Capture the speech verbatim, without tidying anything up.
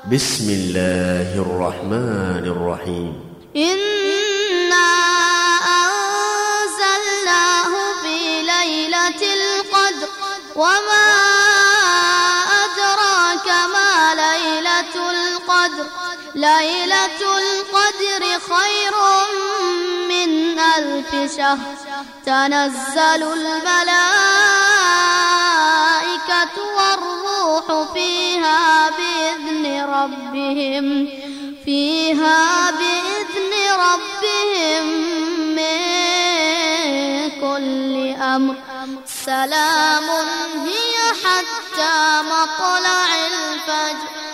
بسم الله الرحمن الرحيم. إنا أنزلناه في ليلة القدر وما أدراك ما ليلة القدر ليلة القدر خير من ألف شهر تنزل الملائكة والروح فيها بإذن ربهم فيها بإذن ربهم من كل أمر سلام هي حتى مطلع الفجر.